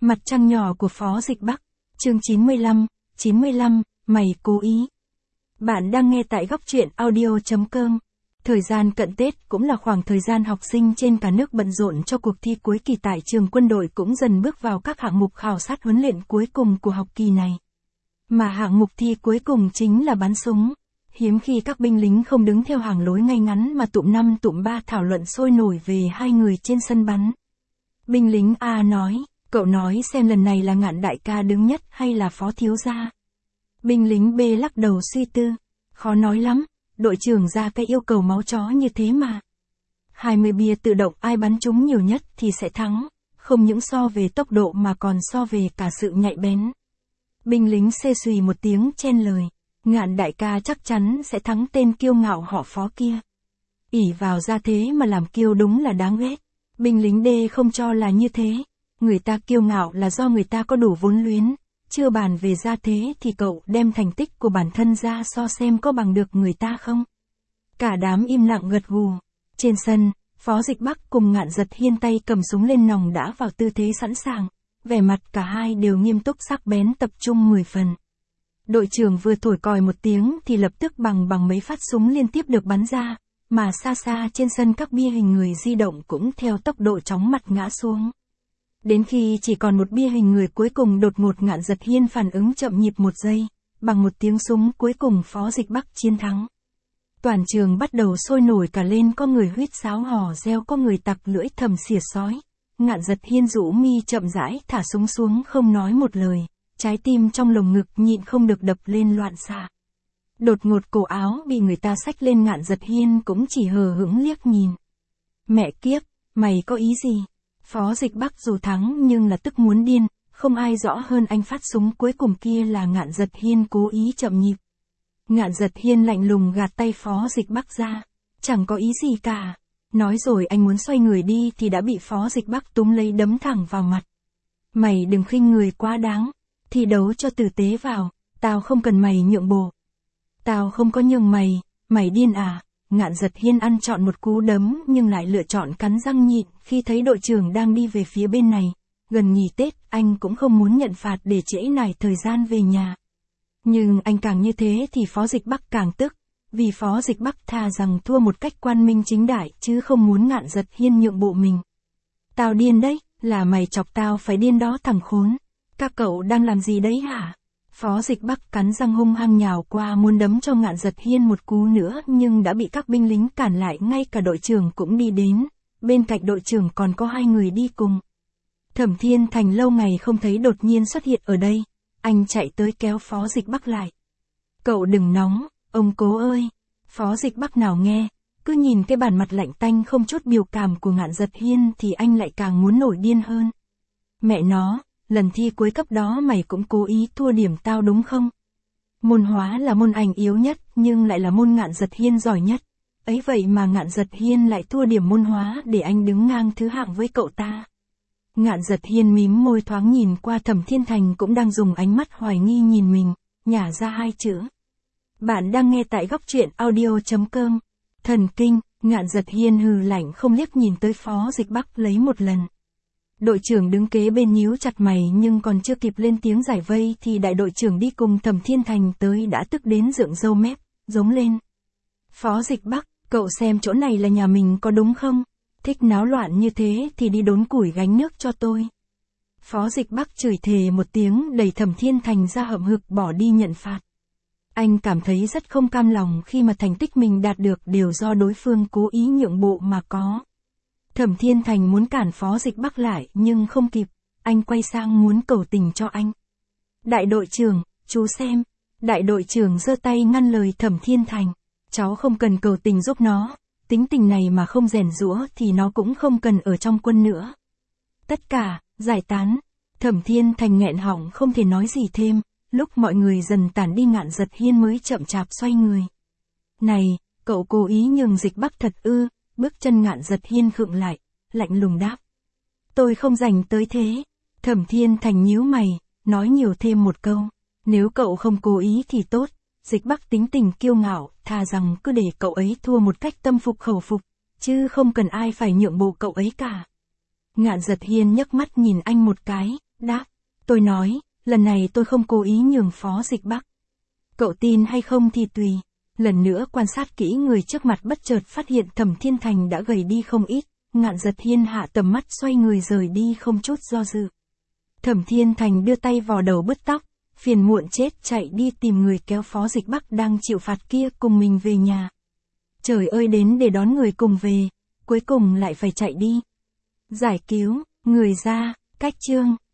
Mặt trăng nhỏ của Phó Dịch Bắc, chương 95, mày cố ý. Bạn đang nghe tại góc truyện audio.com. Thời gian cận Tết cũng là khoảng thời gian học sinh trên cả nước bận rộn cho cuộc thi cuối kỳ tại trường quân đội cũng dần bước vào các hạng mục khảo sát huấn luyện cuối cùng của học kỳ này. Mà hạng mục thi cuối cùng chính là bắn súng. Hiếm khi các binh lính không đứng theo hàng lối ngay ngắn mà tụm 5 tụm 3 thảo luận sôi nổi về hai người trên sân bắn. Binh lính A nói, cậu nói xem lần này là Ngạn đại ca đứng nhất hay là Phó thiếu gia. Binh lính B lắc đầu suy tư, khó nói lắm, đội trưởng ra cái yêu cầu máu chó như thế mà. 20 bia tự động ai bắn trúng nhiều nhất thì sẽ thắng, không những so về tốc độ mà còn so về cả sự nhạy bén. Binh lính C xùy một tiếng chen lời, Ngạn đại ca chắc chắn sẽ thắng tên kiêu ngạo họ Phó kia. Ỷ vào ra thế mà làm kiêu đúng là đáng ghét. Binh lính D không cho là như thế. Người ta kiêu ngạo là do người ta có đủ vốn liếng, chưa bàn về ra thế thì cậu đem thành tích của bản thân ra so xem có bằng được người ta không. Cả đám im lặng gật gù. Trên sân, Phó Dịch Bắc cùng Ngạn Giật Hiên tay cầm súng lên nòng đã vào tư thế sẵn sàng, vẻ mặt cả hai đều nghiêm túc sắc bén tập trung 10 phần. Đội trưởng vừa thổi còi một tiếng thì lập tức bằng mấy phát súng liên tiếp được bắn ra, mà xa xa trên sân các bia hình người di động cũng theo tốc độ chóng mặt ngã xuống. Đến khi chỉ còn một bia hình người cuối cùng đột ngột Ngạn Giật Hiên phản ứng chậm nhịp một giây, bằng một tiếng súng cuối cùng Phó Dịch Bắc chiến thắng. Toàn trường bắt đầu sôi nổi cả lên, có người huýt sáo hò reo, có người tặc lưỡi thầm xỉa sói. Ngạn Giật Hiên rũ mi chậm rãi thả súng xuống không nói một lời, trái tim trong lồng ngực nhịn không được đập lên loạn xạ. Đột ngột cổ áo bị người ta xách lên, Ngạn Giật Hiên cũng chỉ hờ hững liếc nhìn. Mẹ kiếp, mày có ý gì? Phó Dịch Bắc dù thắng nhưng là tức muốn điên, không ai rõ hơn anh phát súng cuối cùng kia là Ngạn Giật Hiên cố ý chậm nhịp. Ngạn Giật Hiên lạnh lùng gạt tay Phó Dịch Bắc ra, chẳng có ý gì cả. Nói rồi anh muốn xoay người đi thì đã bị Phó Dịch Bắc túm lấy đấm thẳng vào mặt. Mày đừng khinh người quá đáng, thi đấu cho tử tế vào, tao không cần mày nhượng bộ. Tao không có nhường mày, mày điên à? Ngạn Giật Hiên ăn trọn một cú đấm nhưng lại lựa chọn cắn răng nhịn khi thấy đội trưởng đang đi về phía bên này. Gần nghỉ Tết anh cũng không muốn nhận phạt để trễ nải thời gian về nhà. Nhưng anh càng như thế thì Phó Dịch Bắc càng tức, vì Phó Dịch Bắc thà rằng thua một cách quan minh chính đại chứ không muốn Ngạn Giật Hiên nhượng bộ mình. Tao điên đấy, là mày chọc tao phải điên đó thằng khốn. Các cậu đang làm gì đấy hả? Phó Dịch Bắc cắn răng hung hăng nhào qua muốn đấm cho Ngạn Giật Hiên một cú nữa nhưng đã bị các binh lính cản lại, ngay cả đội trưởng cũng đi đến, bên cạnh đội trưởng còn có hai người đi cùng. Thẩm Thiên Thành lâu ngày không thấy đột nhiên xuất hiện ở đây, anh chạy tới kéo Phó Dịch Bắc lại. Cậu đừng nóng, ông cố ơi. Phó Dịch Bắc nào nghe, cứ nhìn cái bản mặt lạnh tanh không chút biểu cảm của Ngạn Giật Hiên thì anh lại càng muốn nổi điên hơn. Mẹ nó, lần thi cuối cấp đó mày cũng cố ý thua điểm tao đúng không? Môn hóa là môn anh yếu nhất nhưng lại là môn Ngạn Giật Hiên giỏi nhất. Ấy vậy mà Ngạn Giật Hiên lại thua điểm môn hóa để anh đứng ngang thứ hạng với cậu ta. Ngạn Giật Hiên mím môi thoáng nhìn qua Thẩm Thiên Thành cũng đang dùng ánh mắt hoài nghi nhìn mình, nhả ra hai chữ. Bạn đang nghe tại góc truyện audio.com. Thần kinh, Ngạn Giật Hiên hừ lạnh không liếc nhìn tới Phó Dịch Bắc lấy một lần. Đội trưởng đứng kế bên nhíu chặt mày nhưng còn chưa kịp lên tiếng giải vây thì đại đội trưởng đi cùng Thẩm Thiên Thành tới đã tức đến rượng râu mép, giống lên. Phó Dịch Bắc, cậu xem chỗ này là nhà mình có đúng không? Thích náo loạn như thế thì đi đốn củi gánh nước cho tôi. Phó Dịch Bắc chửi thề một tiếng đẩy Thẩm Thiên Thành ra hậm hực bỏ đi nhận phạt. Anh cảm thấy rất không cam lòng khi mà thành tích mình đạt được đều do đối phương cố ý nhượng bộ mà có. Thẩm Thiên Thành muốn cản Phó Dịch Bắc lại nhưng không kịp, anh quay sang muốn cầu tình cho anh. Đại đội trưởng, chú xem. Đại đội trưởng giơ tay ngăn lời Thẩm Thiên Thành. Cháu không cần cầu tình giúp nó, tính tình này mà không rèn giũa thì nó cũng không cần ở trong quân nữa. Tất cả, giải tán. Thẩm Thiên Thành nghẹn họng không thể nói gì thêm, lúc mọi người dần tản đi Ngạn Giật Hiên mới chậm chạp xoay người. Này, cậu cố ý nhường Dịch Bắc thật ư? Bước chân Ngạn Giật Hiên khựng lại, lạnh lùng đáp. Tôi không rảnh tới thế. Thẩm Thiên Thành nhíu mày, nói nhiều thêm một câu. Nếu cậu không cố ý thì tốt, Dịch Bắc tính tình kiêu ngạo, thà rằng cứ để cậu ấy thua một cách tâm phục khẩu phục, chứ không cần ai phải nhượng bộ cậu ấy cả. Ngạn Giật Hiên nhấc mắt nhìn anh một cái, Đáp. Tôi nói, lần này tôi không cố ý nhường Phó Dịch Bắc. Cậu tin hay không thì tùy. Lần nữa quan sát kỹ người trước mặt bất chợt phát hiện Thẩm Thiên Thành đã gầy đi không ít, Ngạn Giật Hiên hạ tầm mắt xoay người rời đi không chút do dự. Thẩm Thiên Thành đưa tay vò đầu bứt tóc, phiền muộn chết chạy đi tìm người kéo Phó Dịch Bắc đang chịu phạt kia cùng mình về nhà. Trời ơi, đến để đón người cùng về, cuối cùng lại phải chạy đi. Giải cứu, người ra, cách chương.